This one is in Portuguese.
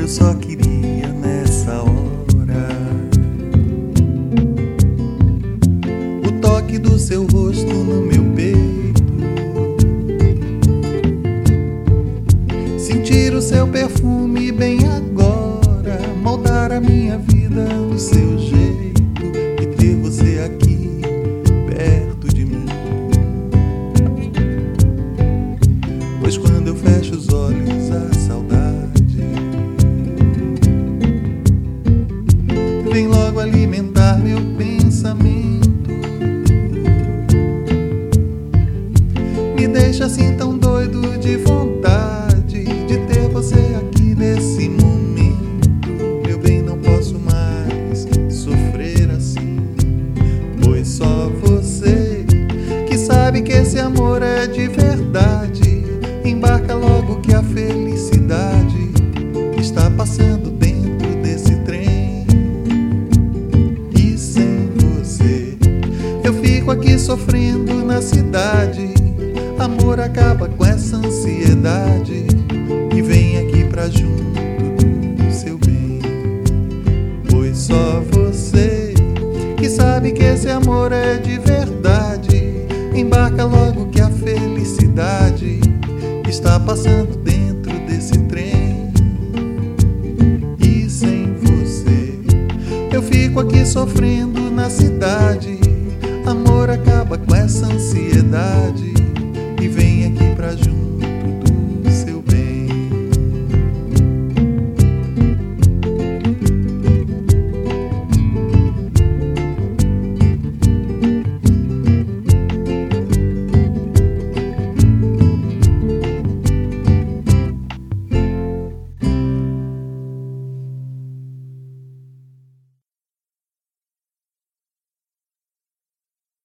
eu só queria nessa hora o toque do seu rosto no meu peito, sentir o seu perfume bem agora, moldar a minha vida do seu jeito e ter você aqui perto de mim. Pois quando eu fecho os olhos a saudade vem logo alimentar meu pensamento, me deixa assim tão doido de vontade de ter você aqui nesse momento. Meu bem, não posso mais sofrer assim, pois só você que sabe que esse amor é de verdade. Embarca logo que a felicidade está passando dentro desse trem. E sem você eu fico aqui sofrendo na cidade. Amor, acaba com essa ansiedade e vem aqui pra junto do seu bem. Pois só você que sabe que esse amor é de verdade. Embarca logo que a felicidade está passando dentro desse trem. E sem você eu fico aqui sofrendo na cidade. Amor, acaba com essa ansiedade e vem aqui pra junto